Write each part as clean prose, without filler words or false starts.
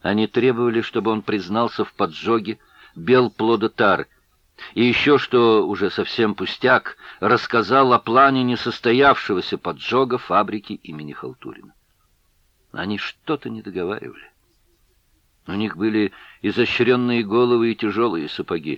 Они требовали, чтобы он признался в поджоге Белплодотары, и еще, что уже совсем пустяк, рассказал о плане несостоявшегося поджога фабрики имени Халтурина. Они что-то не договаривали. У них были изощренные головы и тяжелые сапоги.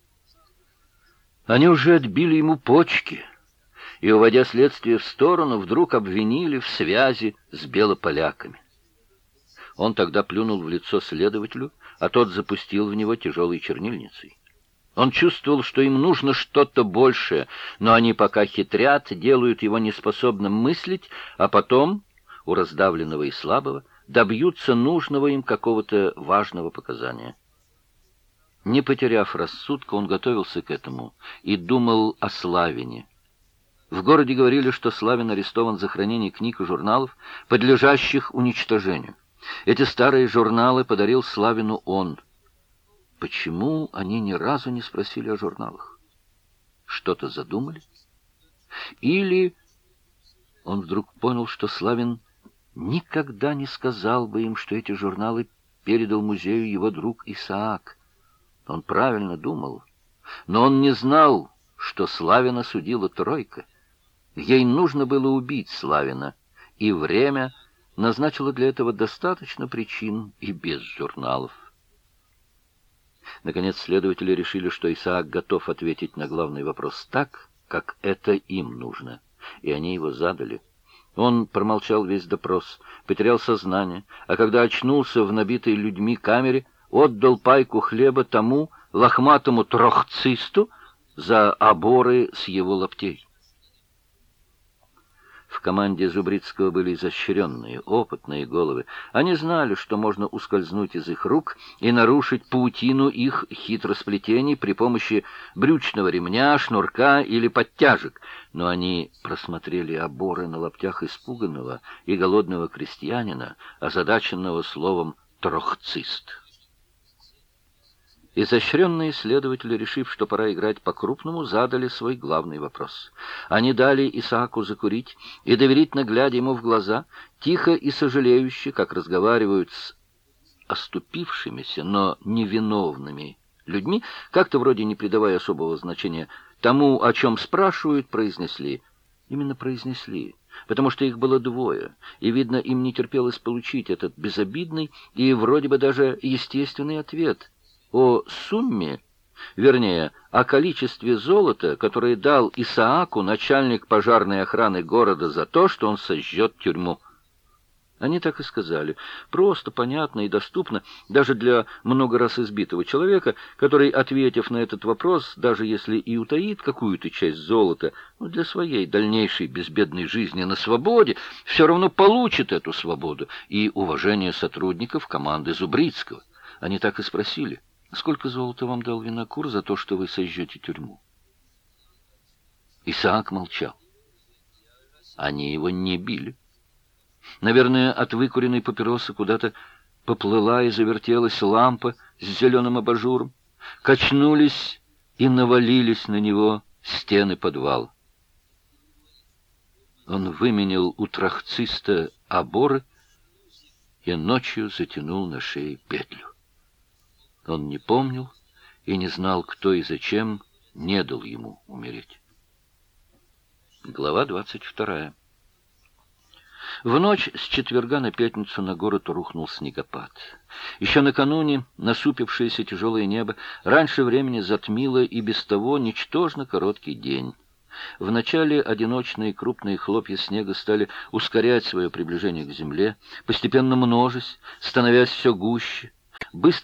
Они уже отбили ему почки, и, уводя следствие в сторону, вдруг обвинили в связи с белополяками. Он тогда плюнул в лицо следователю, а тот запустил в него тяжелой чернильницей. Он чувствовал, что им нужно что-то большее, но они пока хитрят, делают его неспособным мыслить, а потом, у раздавленного и слабого, добьются нужного им какого-то важного показания. Не потеряв рассудка, он готовился к этому и думал о Славине. В городе говорили, что Славин арестован за хранение книг и журналов, подлежащих уничтожению. Эти старые журналы подарил Славину он. Почему они ни разу не спросили о журналах? Что-то задумали? Или он вдруг понял, что Славин никогда не сказал бы им, что эти журналы передал музею его друг Исаак. Он правильно думал, но он не знал, что Славина судила тройка. Ей нужно было убить Славина, и время назначило для этого достаточно причин и без журналов. Наконец, следователи решили, что Исаак готов ответить на главный вопрос так, как это им нужно, и они его задали. Он промолчал весь допрос, потерял сознание, а когда очнулся в набитой людьми камере, отдал пайку хлеба тому лохматому трохцисту за оборы с его лаптей. В команде Зубрицкого были изощренные, опытные головы. Они знали, что можно ускользнуть из их рук и нарушить паутину их хитросплетений при помощи брючного ремня, шнурка или подтяжек. Но они просмотрели оборы на лаптях испуганного и голодного крестьянина, озадаченного словом «трохцист». Изощренные следователи, решив, что пора играть по-крупному, задали свой главный вопрос. Они дали Исааку закурить и, доверительно глядя ему в глаза, тихо и сожалеюще, как разговаривают с оступившимися, но невиновными людьми, как-то вроде не придавая особого значения тому, о чем спрашивают, произнесли. Именно произнесли, потому что их было двое, и, видно, им не терпелось получить этот безобидный и вроде бы даже естественный ответ — о сумме, вернее, о количестве золота, которое дал Исааку начальник пожарной охраны города за то, что он сожжет тюрьму. Они так и сказали, просто, понятно и доступно, даже для много раз избитого человека, который, ответив на этот вопрос, даже если и утаит какую-то часть золота, для своей дальнейшей безбедной жизни на свободе, все равно получит эту свободу и уважение сотрудников команды Зубрицкого. Они так и спросили: сколько золота вам дал Винокур за то, что вы сожжете тюрьму? Исаак молчал. Они его не били. Наверное, от выкуренной папиросы куда-то поплыла и завертелась лампа с зеленым абажуром. Качнулись и навалились на него стены подвала. Он выменял у трохциста оборы и ночью затянул на шее петлю. Он не помнил и не знал, кто и зачем не дал ему умереть. Глава 22. В ночь с четверга на пятницу на город рухнул снегопад. Еще накануне насупившееся тяжелое небо раньше времени затмило и без того ничтожно короткий день. Вначале одиночные крупные хлопья снега стали ускорять свое приближение к земле, постепенно множась, становясь все гуще. Быстро